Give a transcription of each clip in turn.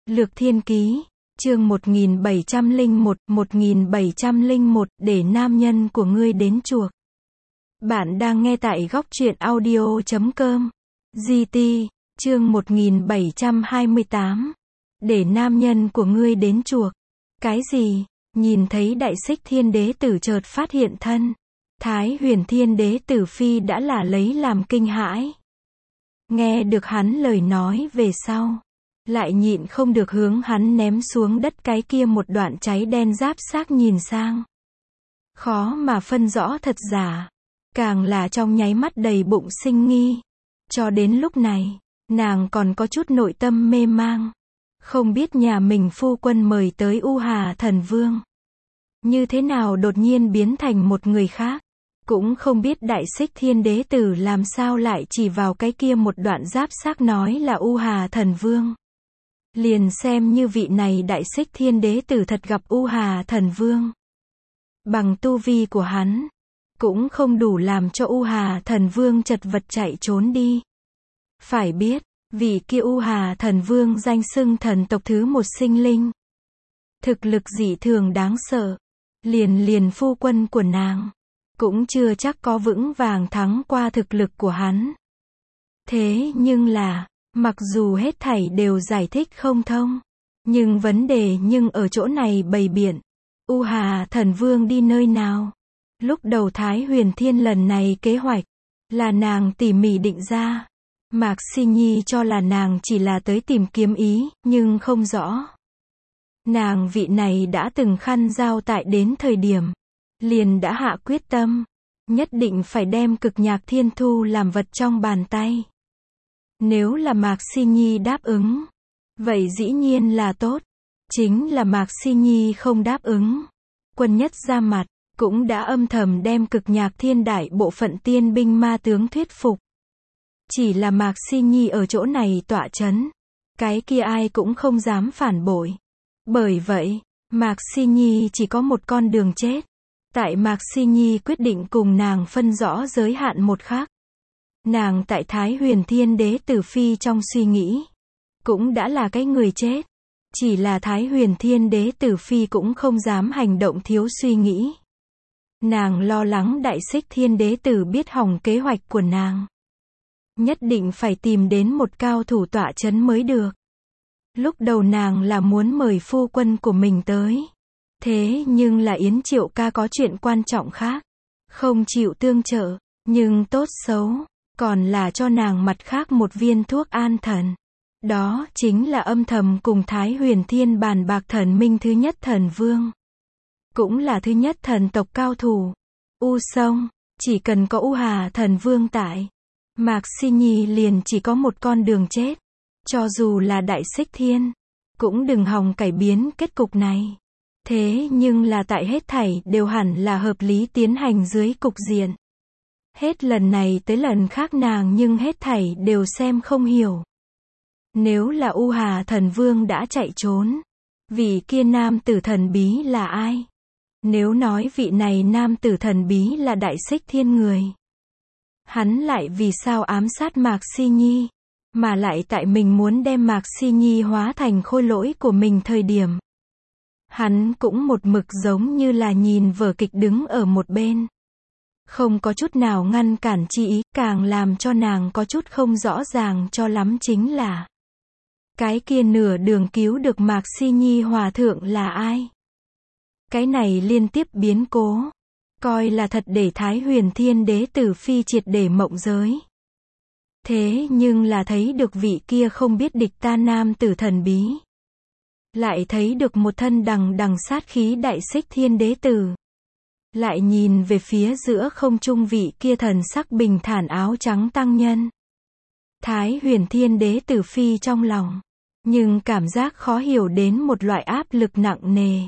Lược Thiên Ký, chương 1701, để nam nhân của ngươi đến chuộc. Bạn đang nghe tại góc truyện audio.com. GT, chương 1728. Để nam nhân của ngươi đến chuộc. Cái gì? Nhìn thấy Đại Xích Thiên Đế Tử chợt phát hiện thân. Thái Huyền Thiên Đế Tử Phi đã là lấy làm kinh hãi. Nghe được hắn lời nói về sau, lại nhịn không được hướng hắn ném xuống đất cái kia một đoạn cháy đen giáp xác nhìn sang. Khó mà phân rõ thật giả, càng là trong nháy mắt đầy bụng sinh nghi. Cho đến lúc này, nàng còn có chút nội tâm mê mang. Không biết nhà mình phu quân mời tới U Hà Thần Vương như thế nào đột nhiên biến thành một người khác. Cũng không biết Đại Xích Thiên Đế Tử làm sao lại chỉ vào cái kia một đoạn giáp xác nói là U Hà Thần Vương. Liền xem như vị này Đại Xích Thiên Đế Tử thật gặp U Hà Thần Vương, bằng tu vi của hắn, cũng không đủ làm cho U Hà Thần Vương chật vật chạy trốn đi. Phải biết, vị kia U Hà Thần Vương danh xưng thần tộc thứ một sinh linh. Thực lực dị thường đáng sợ. Liền phu quân của nàng cũng chưa chắc có vững vàng thắng qua thực lực của hắn. Thế nhưng là, mặc dù hết thảy đều giải thích không thông, nhưng vấn đề ở chỗ này bày biện. U Hà Thần Vương đi nơi nào? Lúc đầu Thái Huyền Thiên lần này kế hoạch là nàng tỉ mỉ định ra. Mạc Si Nhi cho là nàng chỉ là tới tìm kiếm ý, nhưng không rõ. Nàng vị này đã từng khăn giao tại đến thời điểm, liền đã hạ quyết tâm, nhất định phải đem Cực Nhạc Thiên Thu làm vật trong bàn tay. Nếu là Mạc Si Nhi đáp ứng, vậy dĩ nhiên là tốt. Chính là Mạc Si Nhi không đáp ứng. Quân Nhất ra mặt, cũng đã âm thầm đem Cực Nhạc Thiên đại bộ phận tiên binh ma tướng thuyết phục. Chỉ là Mạc Si Nhi ở chỗ này tọa chấn, cái kia ai cũng không dám phản bội. Bởi vậy, Mạc Si Nhi chỉ có một con đường chết. Tại Mạc Si Nhi quyết định cùng nàng phân rõ giới hạn một khắc, nàng tại Thái Huyền Thiên Đế Tử Phi trong suy nghĩ, cũng đã là cái người chết. Chỉ là Thái Huyền Thiên Đế Tử Phi cũng không dám hành động thiếu suy nghĩ. Nàng lo lắng Đại Xích Thiên Đế Tử biết hỏng kế hoạch của nàng. Nhất định phải tìm đến một cao thủ tọa chấn mới được. Lúc đầu nàng là muốn mời phu quân của mình tới. Thế nhưng là Yến Triệu ca có chuyện quan trọng khác, không chịu tương trợ, nhưng tốt xấu, còn là cho nàng mặt khác một viên thuốc an thần. Đó chính là âm thầm cùng Thái Huyền Thiên bàn bạc thần minh thứ nhất thần vương. Cũng là thứ nhất thần tộc cao thủ. U Sông, chỉ cần có U Hà Thần Vương tại, Mạc Si Nhi liền chỉ có một con đường chết. Cho dù là Đại Xích Thiên, cũng đừng hòng cải biến kết cục này. Thế nhưng là tại hết thảy đều hẳn là hợp lý tiến hành dưới cục diện. Hết lần này tới lần khác nàng nhưng hết thảy đều xem không hiểu. Nếu là U Hà Thần Vương đã chạy trốn, vị kia nam tử thần bí là ai? Nếu nói vị này nam tử thần bí là Đại Xích Thiên người, hắn lại vì sao ám sát Mạc Si Nhi? Mà lại tại mình muốn đem Mạc Si Nhi hóa thành khôi lỗi của mình thời điểm, hắn cũng một mực giống như là nhìn vở kịch đứng ở một bên, không có chút nào ngăn cản chi ý. Càng làm cho nàng có chút không rõ ràng cho lắm chính là, cái kia nửa đường cứu được Mạc Si Nhi hòa thượng là ai? Cái này liên tiếp biến cố, coi là thật để Thái Huyền Thiên Đế Tử Phi triệt để mộng giới. Thế nhưng là thấy được vị kia không biết địch ta nam tử thần bí, lại thấy được một thân đằng sát khí Đại Xích Thiên Đế Tử, lại nhìn về phía giữa không trung vị kia thần sắc bình thản áo trắng tăng nhân. Thái Huyền Thiên Đế Tử Phi trong lòng, nhưng cảm giác khó hiểu đến một loại áp lực nặng nề.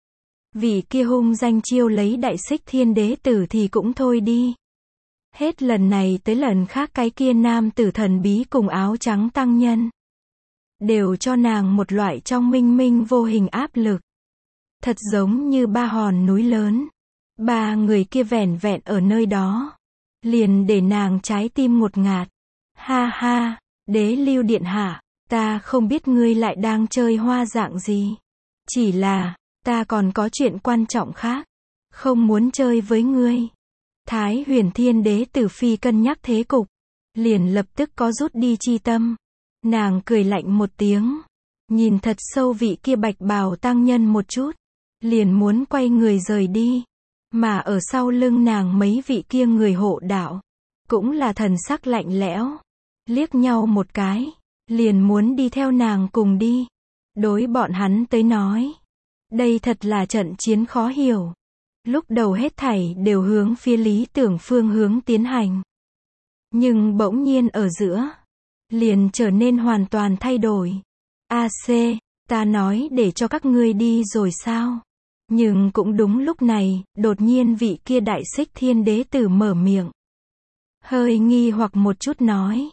Vị kia hung danh chiêu lấy Đại Xích Thiên Đế Tử thì cũng thôi đi. Hết lần này tới lần khác cái kia nam tử thần bí cùng áo trắng tăng nhân, đều cho nàng một loại trong minh vô hình áp lực. Thật giống như ba hòn núi lớn. Ba người kia vẻn vẹn ở nơi đó, liền để nàng trái tim ngột ngạt. Ha ha, Đế Lưu điện hạ, Ta không biết ngươi lại đang chơi hoa dạng gì. Chỉ là, ta còn có chuyện quan trọng khác. Không muốn chơi với ngươi. Thái Huyền Thiên Đế Tử Phi cân nhắc thế cục. Liền lập tức có rút đi chi tâm. Nàng cười lạnh một tiếng. Nhìn thật sâu vị kia bạch bào tăng nhân một chút. Liền muốn quay người rời đi. Mà ở sau lưng nàng mấy vị kia người hộ đạo. Cũng là thần sắc lạnh lẽo. Liếc nhau một cái. Liền muốn đi theo nàng cùng đi. Đối bọn hắn tới nói. Đây thật là trận chiến khó hiểu. Lúc đầu hết thảy đều hướng phía lý tưởng phương hướng tiến hành. Nhưng bỗng nhiên ở giữa. Liền trở nên hoàn toàn thay đổi. AC, ta nói để cho các ngươi đi rồi sao? Nhưng cũng đúng lúc này, đột nhiên vị kia đại xích thiên đế tử mở miệng. Hơi nghi hoặc một chút nói.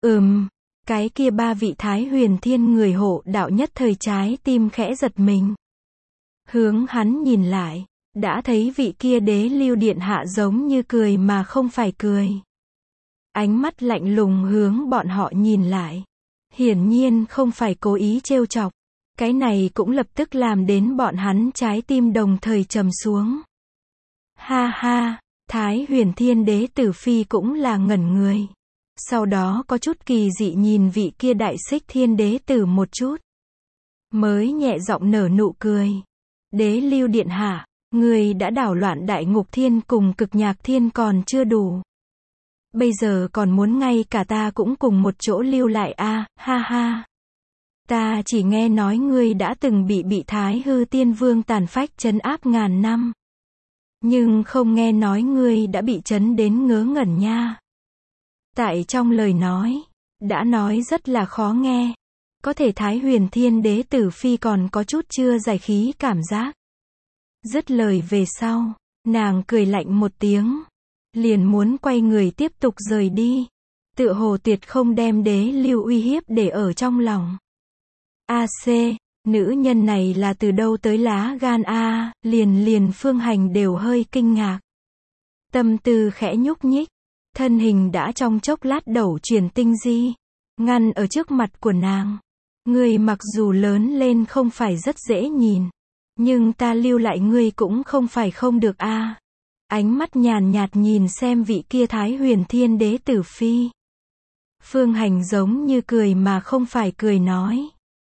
Cái kia ba vị Thái Huyền Thiên người hộ đạo nhất thời trái tim khẽ giật mình. Hướng hắn nhìn lại, đã thấy vị kia đế lưu điện hạ giống như cười mà không phải cười. Ánh mắt lạnh lùng hướng bọn họ nhìn lại. Hiển nhiên không phải cố ý trêu chọc. Cái này cũng lập tức làm đến bọn hắn trái tim đồng thời trầm xuống. Ha ha, Thái Huyền Thiên Đế Tử Phi cũng là ngẩn người. Sau đó có chút kỳ dị nhìn vị kia đại xích thiên đế tử một chút. Mới nhẹ giọng nở nụ cười. Đế lưu điện hạ, người đã đảo loạn đại ngục thiên cùng cực nhạc thiên còn chưa đủ. Bây giờ còn muốn ngay cả ta cũng cùng một chỗ lưu lại ha ha. Ta chỉ nghe nói ngươi đã từng bị Thái Hư Tiên Vương tàn phách trấn áp ngàn năm. Nhưng không nghe nói ngươi đã bị trấn đến ngớ ngẩn nha. Tại trong lời nói, đã nói rất là khó nghe. Có thể Thái Huyền Thiên Đế Tử Phi còn có chút chưa giải khí cảm giác. Dứt lời về sau, nàng cười lạnh một tiếng. Liền muốn quay người tiếp tục rời đi. Tựa hồ tuyệt không đem đế lưu uy hiếp để ở trong lòng. AC, nữ nhân này là từ đâu tới lá gan liền Phương Hành đều hơi kinh ngạc. Tâm tư khẽ nhúc nhích. Thân hình đã trong chốc lát đầu chuyển tinh di. Ngăn ở trước mặt của nàng. Ngươi mặc dù lớn lên không phải rất dễ nhìn. Nhưng ta lưu lại ngươi cũng không phải không được Ánh mắt nhàn nhạt nhìn xem vị kia Thái Huyền Thiên Đế Tử Phi. Phương Hành giống như cười mà không phải cười nói.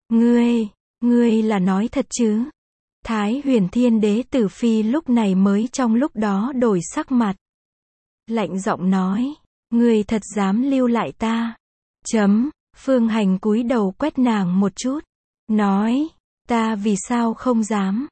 Ngươi là nói thật chứ? Thái Huyền Thiên Đế Tử Phi lúc này mới trong lúc đó đổi sắc mặt. Lạnh giọng nói. Ngươi thật dám lưu lại ta? Phương Hành cúi đầu quét nàng một chút. Nói. Ta vì sao không dám?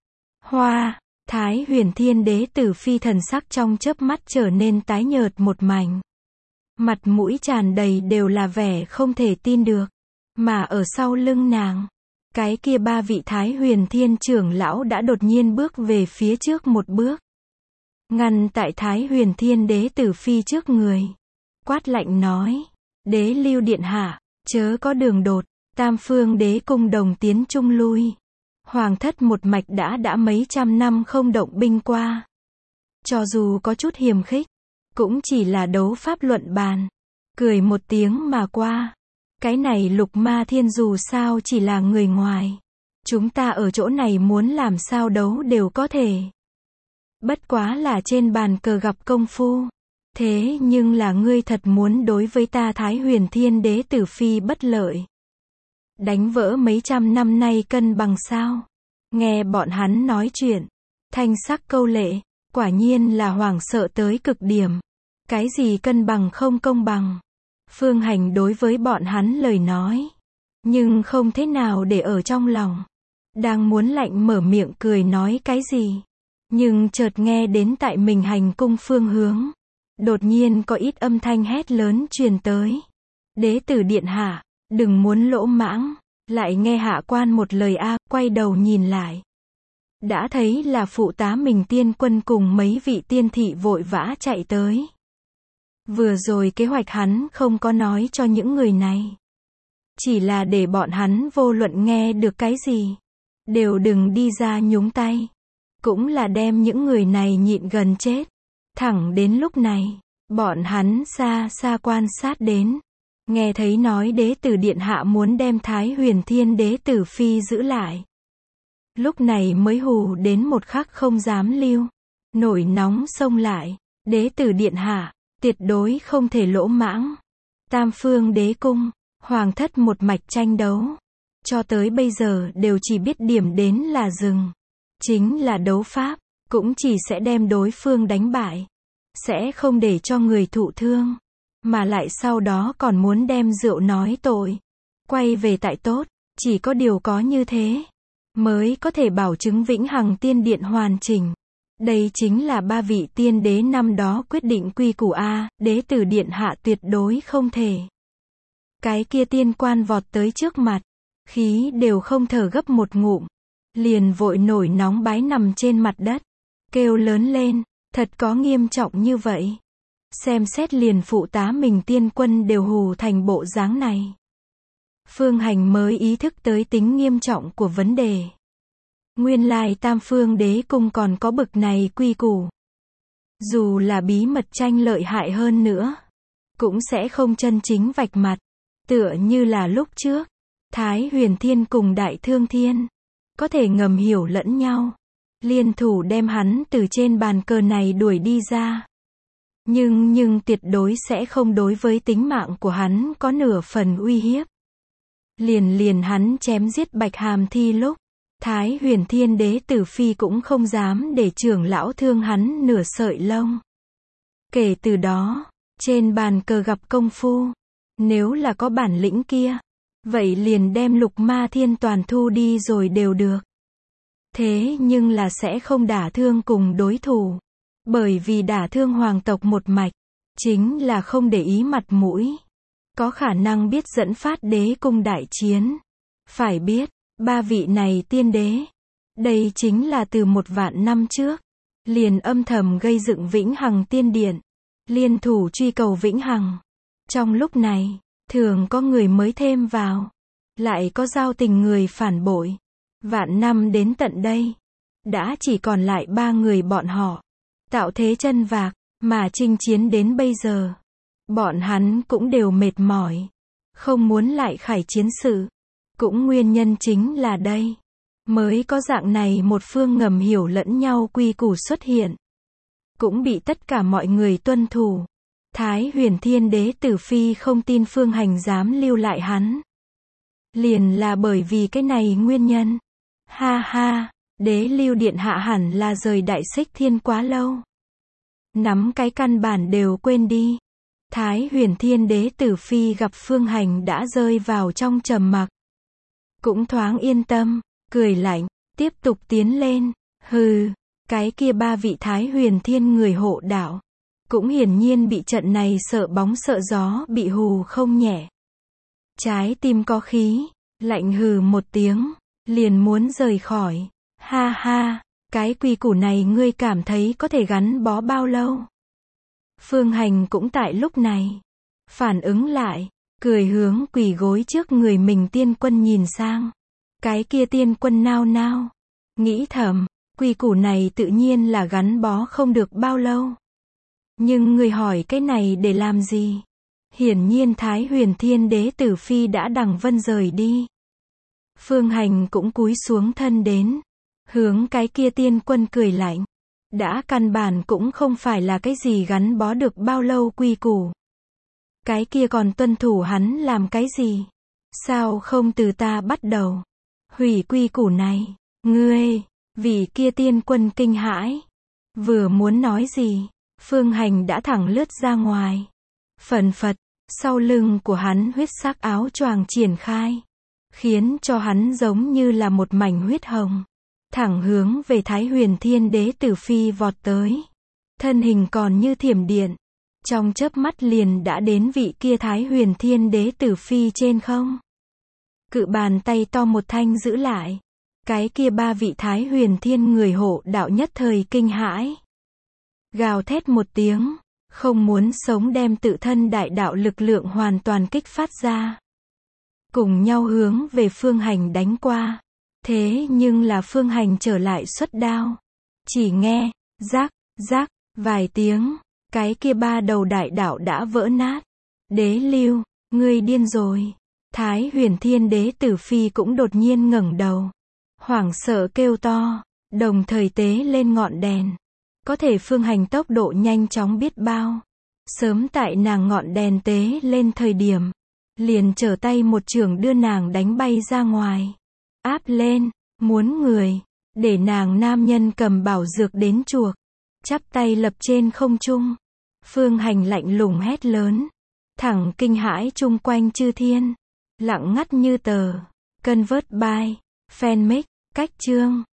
Thái Huyền Thiên Đế Tử Phi thần sắc trong chớp mắt trở nên tái nhợt một mảnh. Mặt mũi tràn đầy đều là vẻ không thể tin được. Mà ở sau lưng nàng, cái kia ba vị Thái Huyền Thiên trưởng lão đã đột nhiên bước về phía trước một bước. Ngăn tại Thái Huyền Thiên Đế Tử Phi trước người. Quát lạnh nói. Đế lưu điện hạ, chớ có đường đột, Tam Phương Đế cung đồng tiến trung lui. Hoàng thất một mạch đã mấy trăm năm không động binh qua. Cho dù có chút hiềm khích, cũng chỉ là đấu pháp luận bàn. Cười một tiếng mà qua. Cái này Lục Ma Thiên dù sao chỉ là người ngoài. Chúng ta ở chỗ này muốn làm sao đấu đều có thể. Bất quá là trên bàn cờ gặp công phu. Thế nhưng là ngươi thật muốn đối với ta Thái Huyền Thiên Đế Tử Phi bất lợi. Đánh vỡ mấy trăm năm nay cân bằng sao? Nghe bọn hắn nói chuyện. Thanh sắc câu lệ. Quả nhiên là hoảng sợ tới cực điểm. Cái gì cân bằng không công bằng? Phương Hành đối với bọn hắn lời nói. Nhưng không thế nào để ở trong lòng. Đang muốn lạnh mở miệng cười nói cái gì. Nhưng chợt nghe đến tại mình hành cung phương hướng. Đột nhiên có ít âm thanh hét lớn truyền tới. Đế tử điện hạ, đừng muốn lỗ mãng. Lại nghe hạ quan một lời quay đầu nhìn lại. Đã thấy là phụ tá mình tiên quân cùng mấy vị tiên thị vội vã chạy tới. Vừa rồi kế hoạch hắn không có nói cho những người này. Chỉ là để bọn hắn vô luận nghe được cái gì. Đều đừng đi ra nhúng tay. Cũng là đem những người này nhịn gần chết. Thẳng đến lúc này, bọn hắn xa xa quan sát đến. Nghe thấy nói đế tử điện hạ muốn đem Thái Huyền Thiên Đế tử phi giữ lại. Lúc này mới hù đến một khắc không dám lưu. Nổi nóng xông lại. Đế tử điện hạ, tuyệt đối không thể lỗ mãng. Tam phương đế cung, hoàng thất một mạch tranh đấu. Cho tới bây giờ đều chỉ biết điểm đến là dừng. Chính là đấu pháp, cũng chỉ sẽ đem đối phương đánh bại. Sẽ không để cho người thụ thương. Mà lại sau đó còn muốn đem rượu nói tội. Quay về tại tốt, chỉ có điều có như thế. Mới có thể bảo chứng vĩnh hằng tiên điện hoàn chỉnh. Đây chính là ba vị tiên đế năm đó quyết định quy củ A, đế tử điện hạ tuyệt đối không thể. Cái kia tiên quan vọt tới trước mặt. Khí đều không thở gấp một ngụm. Liền vội nổi nóng bái nằm trên mặt đất. Kêu lớn lên, thật có nghiêm trọng như vậy. Xem xét liền phụ tá mình tiên quân đều hù thành bộ dáng này. Phương Hành mới ý thức tới tính nghiêm trọng của vấn đề. Nguyên lai tam phương đế cung còn có bực này quy củ. Dù là bí mật tranh lợi hại hơn nữa, cũng sẽ không chân chính vạch mặt. Tựa như là lúc trước, Thái Huyền Thiên cùng Đại Thương Thiên, có thể ngầm hiểu lẫn nhau. Liên thủ đem hắn từ trên bàn cờ này đuổi đi ra. Nhưng tuyệt đối sẽ không đối với tính mạng của hắn có nửa phần uy hiếp. Liền hắn chém giết Bạch Hàm Thi lúc, Thái Huyền Thiên Đế tử phi cũng không dám để trưởng lão thương hắn nửa sợi lông. Kể từ đó, trên bàn cờ gặp công phu, nếu là có bản lĩnh kia, vậy liền đem Lục Ma Thiên toàn thu đi rồi đều được. Thế nhưng là sẽ không đả thương cùng đối thủ. Bởi vì đả thương hoàng tộc một mạch, chính là không để ý mặt mũi. Có khả năng biết dẫn phát đế cung đại chiến. Phải biết, ba vị này tiên đế. Đây chính là từ 1.000 năm trước. Liền âm thầm gây dựng vĩnh hằng tiên điện. Liên thủ truy cầu vĩnh hằng. Trong lúc này, thường có người mới thêm vào. Lại có giao tình người phản bội. Vạn năm đến tận đây. Đã chỉ còn lại 3 người bọn họ. Tạo thế chân vạc, mà chinh chiến đến bây giờ. Bọn hắn cũng đều mệt mỏi. Không muốn lại khải chiến sự. Cũng nguyên nhân chính là đây. Mới có dạng này một phương ngầm hiểu lẫn nhau quy củ xuất hiện. Cũng bị tất cả mọi người tuân thủ. Thái Huyền Thiên Đế tử phi không tin Phương Hành dám lưu lại hắn. Liền là bởi vì cái này nguyên nhân. Ha ha, đế lưu điện hạ hẳn là rời Đại Xích Thiên quá lâu. Nắm cái căn bản đều quên đi. Thái Huyền Thiên Đế tử phi gặp Phương Hành đã rơi vào trong trầm mặc. Cũng thoáng yên tâm, cười lạnh, tiếp tục tiến lên. Hừ, cái kia 3 vị Thái Huyền Thiên người hộ đạo. Cũng hiển nhiên bị trận này sợ bóng sợ gió bị hù không nhẹ. Trái tim có khí, lạnh hừ một tiếng, liền muốn rời khỏi. Ha ha, cái quy củ này ngươi cảm thấy có thể gắn bó bao lâu? Phương Hành cũng tại lúc này, phản ứng lại, cười hướng quỳ gối trước người mình tiên quân nhìn sang. Cái kia tiên quân nao nao, nghĩ thầm, quy củ này tự nhiên là gắn bó không được bao lâu. Nhưng người hỏi cái này để làm gì? Hiển nhiên Thái Huyền Thiên Đế tử phi đã đằng vân rời đi. Phương Hành cũng cúi xuống thân đến, hướng cái kia tiên quân cười lạnh. Đã căn bản cũng không phải là cái gì gắn bó được bao lâu quy củ. Cái kia còn tuân thủ hắn làm cái gì? Sao không từ ta bắt đầu? Hủy quy củ này, ngươi, vì kia tiên quân kinh hãi. Vừa muốn nói gì, Phương Hành đã thẳng lướt ra ngoài. Phần phật, sau lưng của hắn huyết sắc áo choàng triển khai. Khiến cho hắn giống như là một mảnh huyết hồng. Thẳng hướng về Thái Huyền Thiên Đế tử phi vọt tới. Thân hình còn như thiểm điện. Trong chớp mắt liền đã đến vị kia Thái Huyền Thiên Đế tử phi trên không. Cự bàn tay to một thanh giữ lại. Cái kia 3 vị Thái Huyền Thiên người hộ đạo nhất thời kinh hãi. Gào thét một tiếng, không muốn sống đem tự thân đại đạo lực lượng hoàn toàn kích phát ra. Cùng nhau hướng về Phương Hành đánh qua. Thế nhưng là Phương Hành trở lại xuất đao. Chỉ nghe, rác, rác, vài tiếng, cái kia 3 đầu đại đạo đã vỡ nát. Đế lưu, Ngươi điên rồi. Thái Huyền Thiên Đế Tử Phi cũng đột nhiên ngẩng đầu. Hoảng sợ kêu to, đồng thời tế lên ngọn đèn. Có thể Phương Hành tốc độ nhanh chóng biết bao. Sớm tại nàng ngọn đèn tế lên thời điểm, liền trở tay một chưởng đưa nàng đánh bay ra ngoài. Áp lên, muốn người, để nàng nam nhân cầm bảo dược đến chuộc. Chắp tay lập trên không trung. Phương Hành lạnh lùng hét lớn. Thẳng kinh hãi chung quanh chư thiên. Lặng ngắt như tờ. Convert by Fanmix, cách chương.